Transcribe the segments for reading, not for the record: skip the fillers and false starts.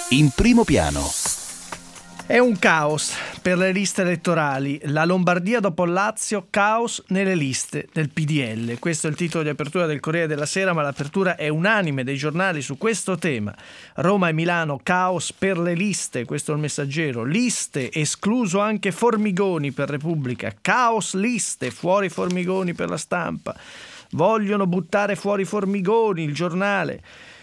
In primo piano. È un caos per le liste elettorali. La Lombardia dopo il Lazio, caos nelle liste del PDL. Questo è il titolo di apertura del Corriere della Sera, ma l'apertura è unanime dei giornali su questo tema. Roma e Milano, caos per le liste, questo è il Messaggero. Liste, escluso anche Formigoni per Repubblica. Caos liste, fuori Formigoni per La Stampa. Vogliono buttare fuori Formigoni, il Giornale.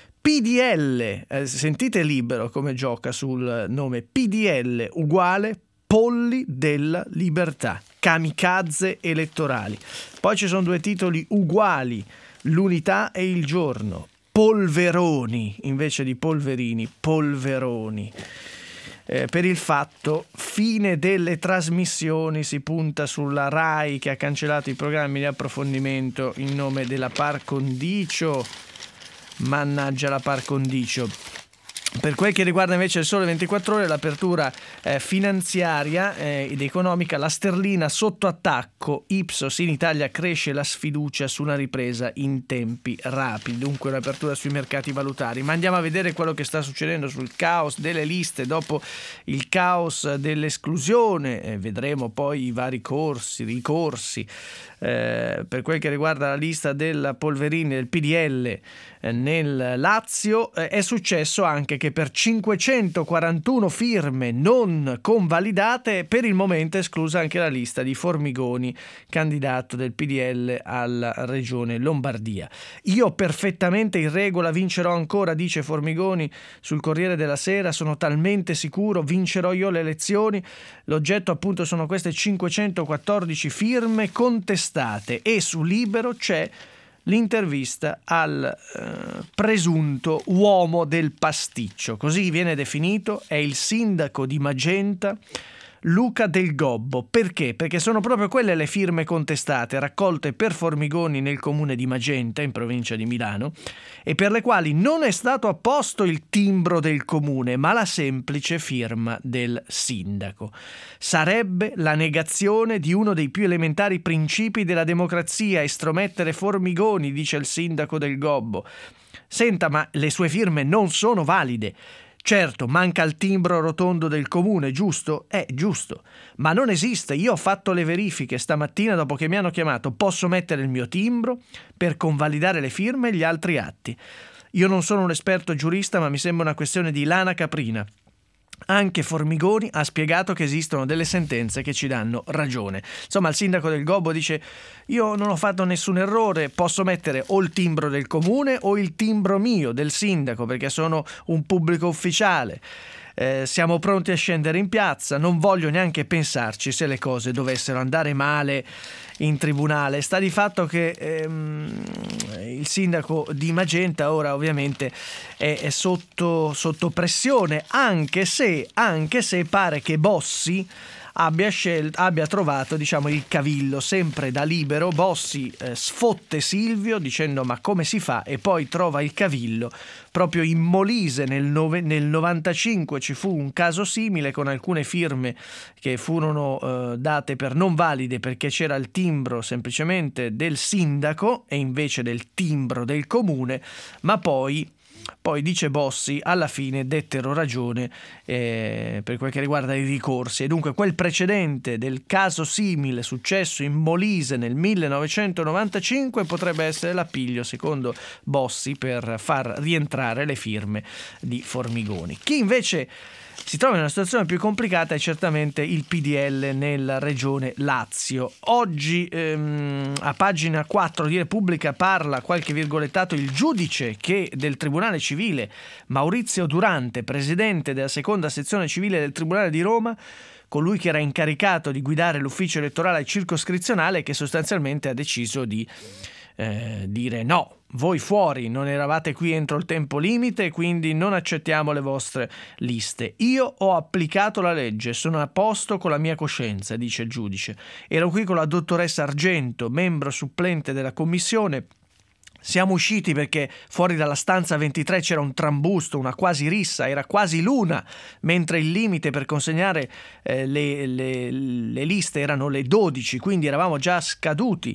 PDL, sentite Libero come gioca sul nome, PDL uguale polli della libertà, kamikaze elettorali. Poi ci sono due titoli uguali, l'Unità e Il Giorno, polveroni invece di polverini, polveroni. Per il Fatto, fine delle trasmissioni, si punta sulla RAI che ha cancellato i programmi di approfondimento in nome della par condicio. Mannaggia la par condicio. Per quel che riguarda invece il Sole 24 Ore, l'apertura finanziaria ed economica, la sterlina sotto attacco, Ipsos in Italia cresce la sfiducia su una ripresa in tempi rapidi, dunque un'apertura sui mercati valutari. Ma andiamo a vedere quello che sta succedendo sul caos delle liste dopo il caos dell'esclusione, vedremo poi i vari ricorsi. Per quel che riguarda la lista del Polverini del PDL nel Lazio, è successo anche che per 541 firme non convalidate per il momento è esclusa anche la lista di Formigoni, candidato del PDL alla regione Lombardia. Io perfettamente in regola vincerò ancora, dice Formigoni sul Corriere della Sera, sono talmente sicuro, vincerò io le elezioni. L'oggetto appunto sono queste 514 firme contestate e su Libero c'è l'intervista al presunto uomo del pasticcio, così viene definito, è il sindaco di Magenta, Luca Del Gobbo. Perché? Perché sono proprio quelle le firme contestate raccolte per Formigoni nel comune di Magenta, in provincia di Milano, e per le quali non è stato apposto il timbro del comune, ma la semplice firma del sindaco. Sarebbe la negazione di uno dei più elementari principi della democrazia, estromettere Formigoni, dice il sindaco Del Gobbo. Senta, ma le sue firme non sono valide. Certo, manca il timbro rotondo del comune, giusto? Giusto, ma non esiste. Io ho fatto le verifiche stamattina dopo che mi hanno chiamato. Posso mettere il mio timbro per convalidare le firme e gli altri atti. Io non sono un esperto giurista, ma mi sembra una questione di lana caprina. Anche Formigoni ha spiegato che esistono delle sentenze che ci danno ragione. Insomma, il sindaco Del Gobbo dice: io non ho fatto nessun errore, posso mettere o il timbro del comune o il timbro mio, del sindaco, perché sono un pubblico ufficiale. Siamo pronti a scendere in piazza, non voglio neanche pensarci se le cose dovessero andare male in tribunale. Sta di fatto che il sindaco di Magenta ora ovviamente è sotto pressione, anche se pare che Bossi abbia trovato, diciamo, il cavillo. Sempre da Libero Bossi sfotte Silvio dicendo ma come si fa, e poi trova il cavillo. Proprio in Molise nel 95 ci fu un caso simile con alcune firme che furono date per non valide perché c'era il timbro semplicemente del sindaco e invece del timbro del comune, ma poi dice Bossi, alla fine dettero ragione per quel che riguarda i ricorsi, e dunque quel precedente del caso simile successo in Molise nel 1995 potrebbe essere l'appiglio, secondo Bossi, per far rientrare le firme di Formigoni. Chi invece si trova in una situazione più complicata è certamente il PDL nella regione Lazio. Oggi a pagina 4 di Repubblica parla, qualche virgolettato, il giudice del Tribunale Civile Maurizio Durante, presidente della seconda sezione civile del Tribunale di Roma, colui che era incaricato di guidare l'ufficio elettorale circoscrizionale, che sostanzialmente ha deciso di dire no, voi fuori, non eravate qui entro il tempo limite, quindi non accettiamo le vostre liste. Io ho applicato la legge, sono a posto con la mia coscienza, dice il giudice. Ero qui con la dottoressa Argento, membro supplente della commissione. Siamo usciti perché fuori dalla stanza 23 c'era un trambusto, una quasi rissa, era quasi l'una, mentre il limite per consegnare le liste erano le 12, quindi eravamo già scaduti.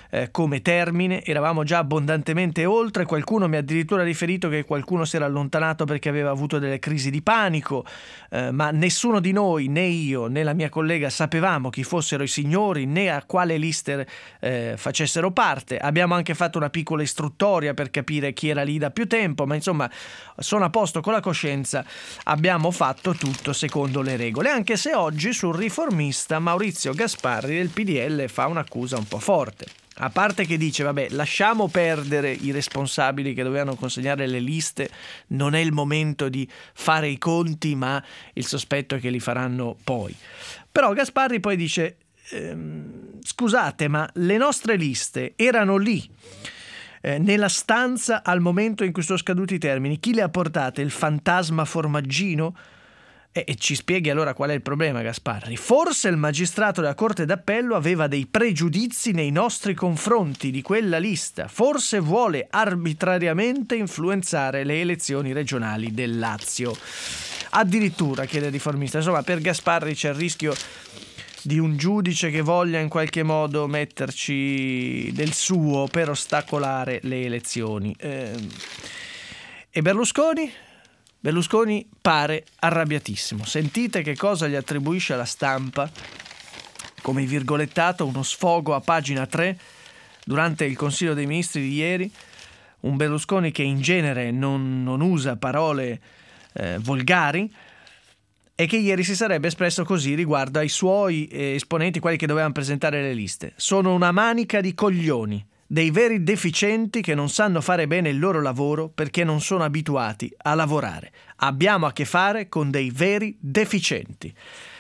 come termine, eravamo già abbondantemente oltre. Qualcuno mi ha addirittura riferito che qualcuno si era allontanato perché aveva avuto delle crisi di panico, ma nessuno di noi, né io né la mia collega, sapevamo chi fossero i signori né a quale liste facessero parte. Abbiamo anche fatto una piccola istruttoria per capire chi era lì da più tempo, ma insomma sono a posto con la coscienza, abbiamo fatto tutto secondo le regole, anche se oggi sul Riformista Maurizio Gasparri del PDL fa un'accusa un po' forte. A parte che dice, vabbè, lasciamo perdere i responsabili che dovevano consegnare le liste, non è il momento di fare i conti, ma il sospetto è che li faranno poi. Però Gasparri poi dice, scusate, ma le nostre liste erano lì, nella stanza al momento in cui sono scaduti i termini. Chi le ha portate? Il fantasma Formaggino? E ci spieghi allora qual è il problema, Gasparri. Forse il magistrato della Corte d'Appello aveva dei pregiudizi nei nostri confronti di quella lista, forse vuole arbitrariamente influenzare le elezioni regionali del Lazio. Addirittura, chiede il Riformista. Insomma, per Gasparri c'è il rischio di un giudice che voglia in qualche modo metterci del suo per ostacolare le elezioni. E Berlusconi? Berlusconi pare arrabbiatissimo. Sentite che cosa gli attribuisce alla Stampa come virgolettato, uno sfogo a pagina 3 durante il Consiglio dei Ministri di ieri. Un Berlusconi che in genere non usa parole volgari e che ieri si sarebbe espresso così riguardo ai suoi esponenti, quelli che dovevano presentare le liste. Sono una manica di coglioni, dei veri deficienti che non sanno fare bene il loro lavoro perché non sono abituati a lavorare. Abbiamo a che fare con dei veri deficienti.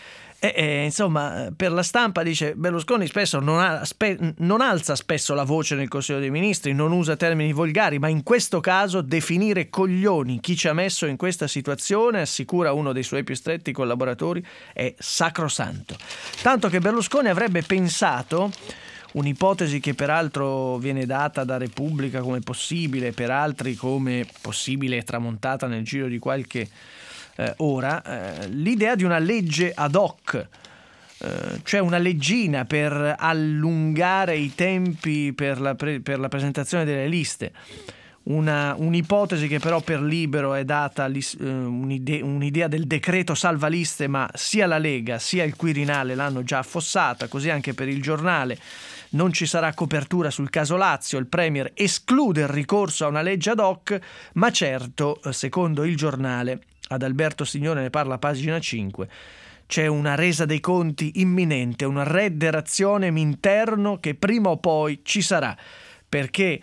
Insomma, per la Stampa dice Berlusconi spesso non alza spesso la voce nel Consiglio dei Ministri, non usa termini volgari, ma in questo caso definire coglioni chi ci ha messo in questa situazione, assicura uno dei suoi più stretti collaboratori, è sacrosanto. Tanto che Berlusconi avrebbe pensato, un'ipotesi che peraltro viene data da Repubblica come possibile, per altri come possibile e tramontata nel giro di qualche ora, l'idea di una legge ad hoc, cioè una leggina per allungare i tempi per la presentazione delle liste. Un'ipotesi che però per Libero è data un'idea del decreto salva liste, ma sia la Lega sia il Quirinale l'hanno già affossata, così anche per il Giornale. Non ci sarà copertura sul caso Lazio, il Premier esclude il ricorso a una legge ad hoc, ma certo, secondo il Giornale, ad Alberto Signore ne parla a pagina 5, c'è una resa dei conti imminente, una redderazione interno che prima o poi ci sarà, perché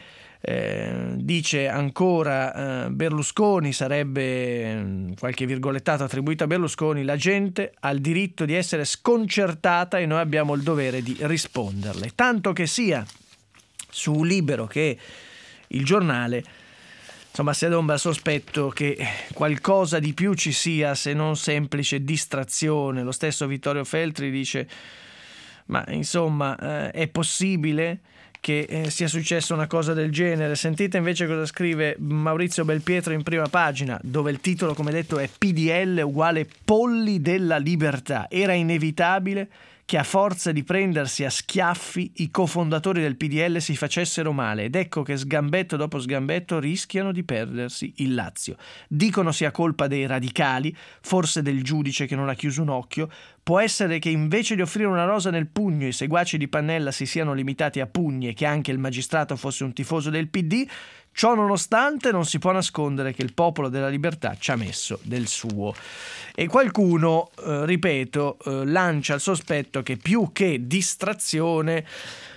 dice ancora Berlusconi, sarebbe qualche virgolettato attribuito a Berlusconi, la gente ha il diritto di essere sconcertata e noi abbiamo il dovere di risponderle, tanto che sia su Libero che il Giornale. Insomma, si adombra il sospetto che qualcosa di più ci sia, se non semplice distrazione. Lo stesso Vittorio Feltri dice, ma insomma, è possibile che sia successa una cosa del genere? Sentite invece cosa scrive Maurizio Belpietro in prima pagina, dove il titolo, come detto, è PDL uguale polli della libertà. Era inevitabile che a forza di prendersi a schiaffi i cofondatori del PDL si facessero male, ed ecco che sgambetto dopo sgambetto rischiano di perdersi il Lazio. Dicono sia colpa dei radicali, forse del giudice che non ha chiuso un occhio. Può essere che invece di offrire una rosa nel pugno i seguaci di Pannella si siano limitati a pugni e che anche il magistrato fosse un tifoso del PD. Ciò nonostante non si può nascondere che il Popolo della Libertà ci ha messo del suo. E qualcuno, ripeto, lancia il sospetto che più che distrazione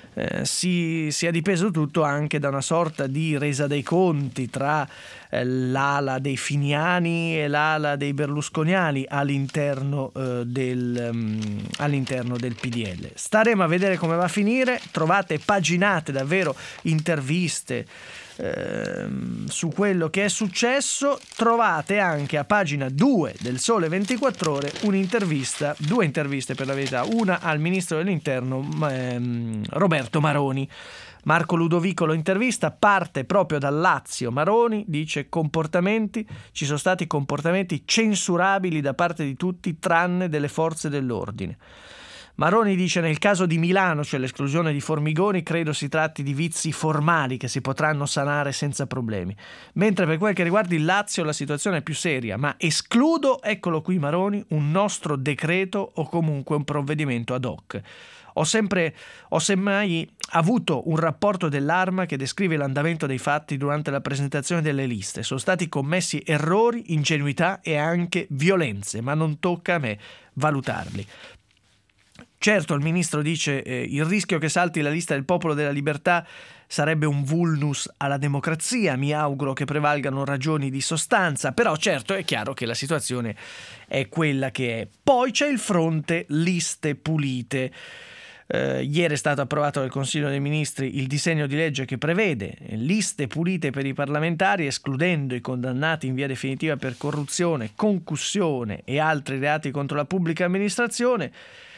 sia dipeso tutto anche da una sorta di resa dei conti tra l'ala dei finiani e l'ala dei berlusconiani all'interno del PDL. Staremo a vedere come va a finire. Trovate paginate davvero interviste su quello che è successo. Trovate anche a pagina 2 del Sole 24 Ore un'intervista, due interviste per la verità, una al ministro dell'Interno Roberto Maroni. Marco Ludovico lo intervista, parte proprio dal Lazio. Maroni dice ci sono stati comportamenti censurabili da parte di tutti tranne delle forze dell'ordine. Maroni dice: nel caso di Milano, cioè l'esclusione di Formigoni, credo si tratti di vizi formali che si potranno sanare senza problemi. Mentre per quel che riguarda il Lazio la situazione è più seria, ma escludo, eccolo qui Maroni, un nostro decreto o comunque un provvedimento ad hoc. Ho semmai avuto un rapporto dell'Arma che descrive l'andamento dei fatti durante la presentazione delle liste. Sono stati commessi errori, ingenuità e anche violenze, ma non tocca a me valutarli. Certo, il ministro dice il rischio che salti la lista del Popolo della Libertà sarebbe un vulnus alla democrazia, mi auguro che prevalgano ragioni di sostanza, però certo è chiaro che la situazione è quella che è. Poi c'è il fronte liste pulite. Ieri è stato approvato dal Consiglio dei Ministri il disegno di legge che prevede liste pulite per i parlamentari, escludendo i condannati in via definitiva per corruzione, concussione e altri reati contro la pubblica amministrazione.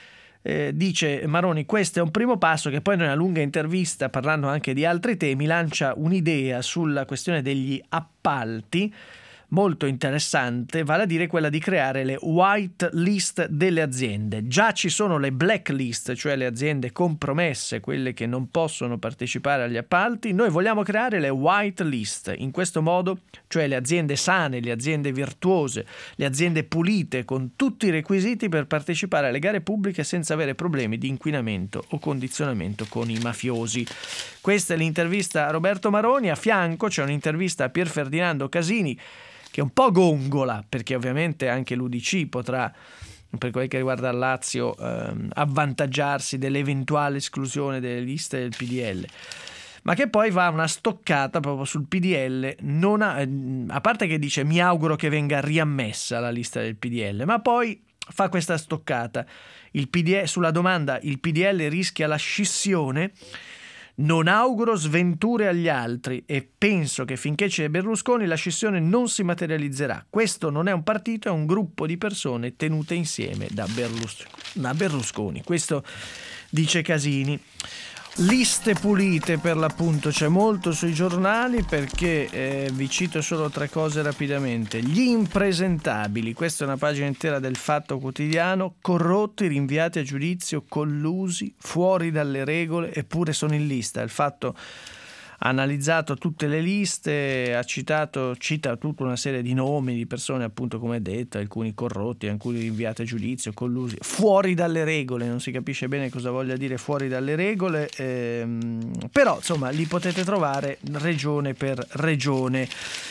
Dice Maroni: questo è un primo passo, che poi nella lunga intervista, parlando anche di altri temi, lancia un'idea sulla questione degli appalti molto interessante, vale a dire quella di creare le white list delle aziende. Già ci sono le black list, cioè le aziende compromesse, quelle che non possono partecipare agli appalti. Noi vogliamo creare le white list, in questo modo, cioè le aziende sane, le aziende virtuose, le aziende pulite, con tutti i requisiti per partecipare alle gare pubbliche senza avere problemi di inquinamento o condizionamento con i mafiosi. Questa è l'intervista a Roberto Maroni. A fianco c'è un'intervista a Pier Ferdinando Casini, che è un po' gongola, perché ovviamente anche l'UDC potrà, per quel che riguarda il Lazio, avvantaggiarsi dell'eventuale esclusione delle liste del PDL, ma che poi va una stoccata proprio sul PDL. A parte che dice mi auguro che venga riammessa la lista del PDL, ma poi fa questa stoccata. Sulla domanda il PDL rischia la scissione, non auguro sventure agli altri e penso che finché c'è Berlusconi la scissione non si materializzerà. Questo non è un partito, è un gruppo di persone tenute insieme da Berlusconi. Questo dice Casini. Liste pulite, per l'appunto c'è molto sui giornali, perché vi cito solo 3 cose rapidamente. Gli impresentabili, questa è una pagina intera del Fatto Quotidiano: corrotti, rinviati a giudizio, collusi, fuori dalle regole, eppure sono in lista. Il Fatto ha analizzato tutte le liste, cita tutta una serie di nomi di persone, appunto come detto, alcuni corrotti, alcuni rinviati a giudizio, collusi, fuori dalle regole. Non si capisce bene cosa voglia dire fuori dalle regole, però insomma li potete trovare regione per regione.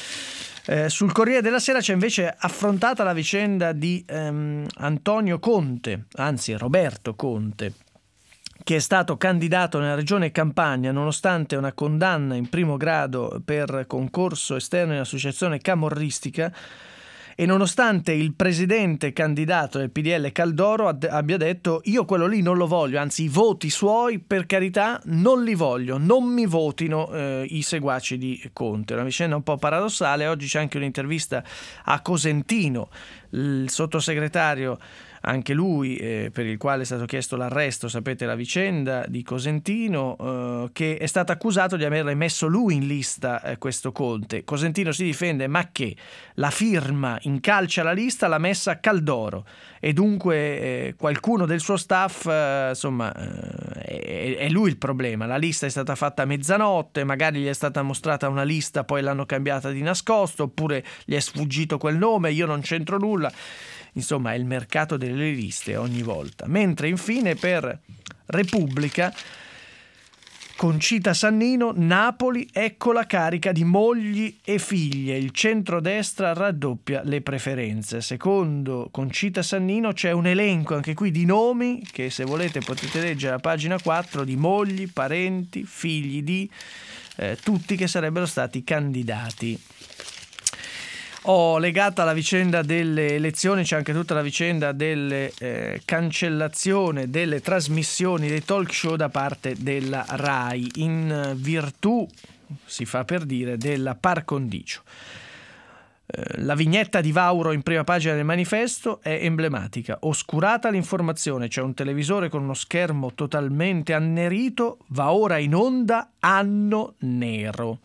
Sul Corriere della Sera c'è invece affrontata la vicenda di Roberto Conte, che è stato candidato nella regione Campania nonostante una condanna in primo grado per concorso esterno in associazione camorristica e nonostante il presidente candidato del PDL Caldoro abbia detto: io quello lì non lo voglio, anzi i voti suoi per carità non li voglio, non mi votino i seguaci di Conte. Una vicenda un po' paradossale. Oggi c'è anche un'intervista a Cosentino, il sottosegretario, anche lui per il quale è stato chiesto l'arresto, sapete la vicenda di Cosentino, che è stato accusato di aver messo lui in lista questo Conte. Cosentino si difende: ma che la firma incalcia la lista, l'ha messa Caldoro e dunque qualcuno del suo staff, è lui il problema. La lista è stata fatta a mezzanotte, magari gli è stata mostrata una lista, poi l'hanno cambiata di nascosto, oppure gli è sfuggito quel nome, io non c'entro nulla. Insomma, è il mercato delle liste ogni volta. Mentre infine per Repubblica, Concita Sannino, Napoli, ecco la carica di mogli e figlie, il centrodestra raddoppia le preferenze. Secondo Concita Sannino c'è un elenco anche qui di nomi che, se volete, potete leggere a pagina 4, di mogli, parenti, figli di tutti che sarebbero stati candidati. Legata alla vicenda delle elezioni c'è anche tutta la vicenda delle cancellazione delle trasmissioni dei talk show da parte della RAI, in virtù, si fa per dire, della par condicio. La vignetta di Vauro in prima pagina del Manifesto è emblematica. Oscurata l'informazione, c'è un televisore con uno schermo totalmente annerito, va ora in onda Anno Nero.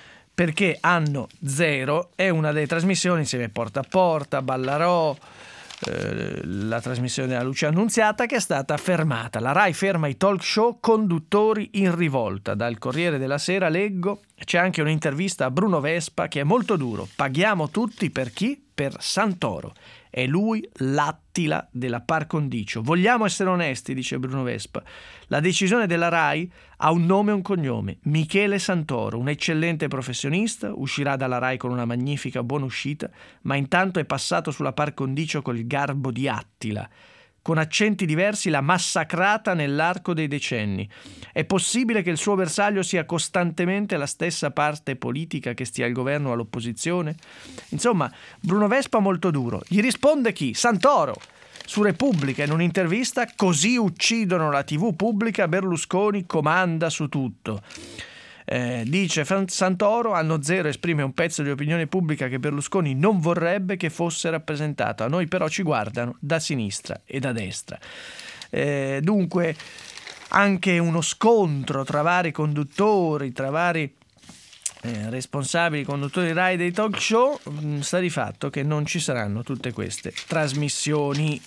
Perché Anno Zero è una delle trasmissioni insieme a Porta a Porta, Ballarò, la trasmissione della Luce Annunziata, che è stata fermata. La Rai ferma i talk show, conduttori in rivolta. Dal Corriere della Sera leggo, c'è anche un'intervista a Bruno Vespa che è molto duro. Paghiamo tutti per chi? Per Santoro. È lui l'Attila della par condicio. Vogliamo essere onesti, dice Bruno Vespa. La decisione della Rai ha un nome e un cognome. Michele Santoro, un eccellente professionista, uscirà dalla Rai con una magnifica buona uscita, ma intanto è passato sulla par condicio col garbo di Attila. Con accenti diversi l'ha massacrata nell'arco dei decenni. È possibile che il suo bersaglio sia costantemente la stessa parte politica che stia al governo o all'opposizione? Insomma, Bruno Vespa molto duro. Gli risponde chi? Santoro! Su Repubblica, in un'intervista, così uccidono la TV pubblica, Berlusconi comanda su tutto. Dice Santoro, Anno Zero esprime un pezzo di opinione pubblica che Berlusconi non vorrebbe che fosse rappresentato. A noi però ci guardano da sinistra e da destra. Dunque anche uno scontro tra vari conduttori, tra vari responsabili conduttori Rai dei talk show. Sta di fatto che non ci saranno tutte queste trasmissioni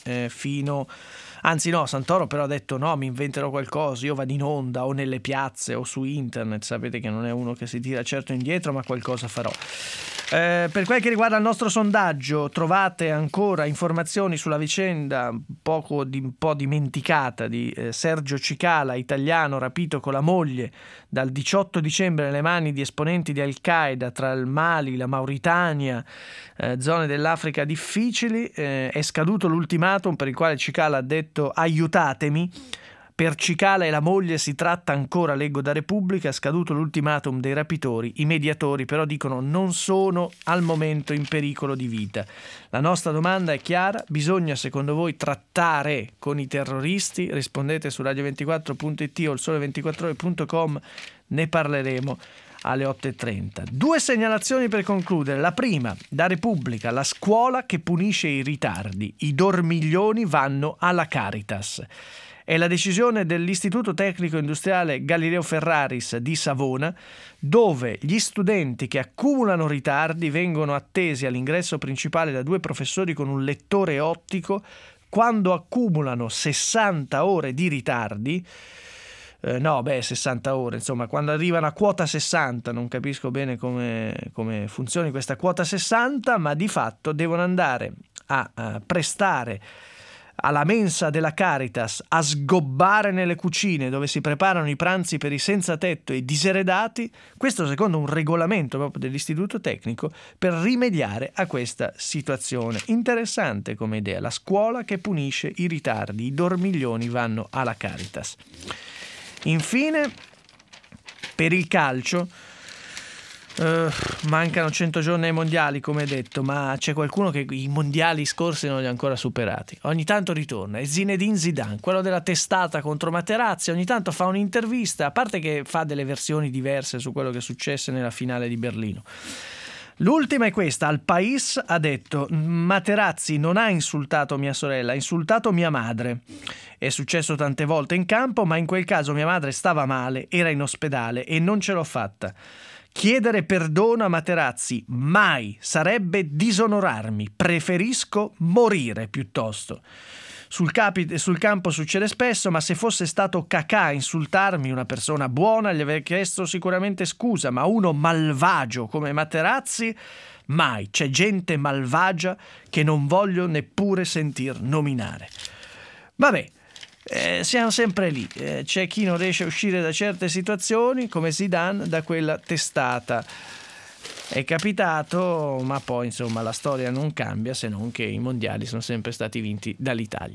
Anzi no, Santoro però ha detto no, mi inventerò qualcosa, io vado in onda o nelle piazze o su internet, sapete che non è uno che si tira certo indietro, ma qualcosa farò. Per quel che riguarda il nostro sondaggio, trovate ancora informazioni sulla vicenda un po' dimenticata di Sergio Cicala, italiano rapito con la moglie dal 18 dicembre nelle mani di esponenti di Al-Qaeda tra il Mali, la Mauritania, zone dell'Africa difficili. È scaduto l'ultimatum per il quale Cicala ha detto aiutatemi. Per Cicala e la moglie si tratta ancora, leggo da Repubblica, è scaduto l'ultimatum dei rapitori, i mediatori però dicono non sono al momento in pericolo di vita. La nostra domanda è chiara, bisogna secondo voi trattare con i terroristi? Rispondete su radio24.it o il sole24ore.com, ne parleremo alle 8.30. 2 segnalazioni per concludere. La prima, da Repubblica, la scuola che punisce i ritardi, i dormiglioni vanno alla Caritas. È la decisione dell'Istituto Tecnico Industriale Galileo Ferraris di Savona, dove gli studenti che accumulano ritardi vengono attesi all'ingresso principale da 2 professori con un lettore ottico. Quando accumulano 60 ore di ritardi, 60 ore, insomma, quando arrivano a quota 60, non capisco bene come funzioni questa quota 60, ma di fatto devono andare a prestare alla mensa della Caritas, a sgobbare nelle cucine dove si preparano i pranzi per i senza tetto e i diseredati, questo secondo un regolamento proprio dell'Istituto Tecnico, per rimediare a questa situazione. Interessante come idea, la scuola che punisce i ritardi, i dormiglioni vanno alla Caritas. Infine, per il calcio, mancano 100 giorni ai mondiali, come detto, ma c'è qualcuno che i mondiali scorsi non li ha ancora superati. Ogni tanto ritorna, è Zinedine Zidane, quello della testata contro Materazzi. Ogni tanto fa un'intervista, a parte che fa delle versioni diverse su quello che successe nella finale di Berlino. L'ultima è questa, al Pais ha detto Materazzi non ha insultato mia sorella, ha insultato mia madre. È successo tante volte in campo, ma in quel caso mia madre stava male, era in ospedale e non ce l'ho fatta. Chiedere perdono a Materazzi mai, sarebbe disonorarmi, preferisco morire piuttosto. Sul campo succede spesso, ma se fosse stato Cacà a insultarmi, una persona buona, gli avrei chiesto sicuramente scusa, ma uno malvagio come Materazzi, mai. C'è gente malvagia che non voglio neppure sentir nominare. Vabbè. Siamo sempre lì, c'è chi non riesce a uscire da certe situazioni come Zidane da quella testata. È capitato, ma poi insomma la storia non cambia se non che i mondiali sono sempre stati vinti dall'Italia.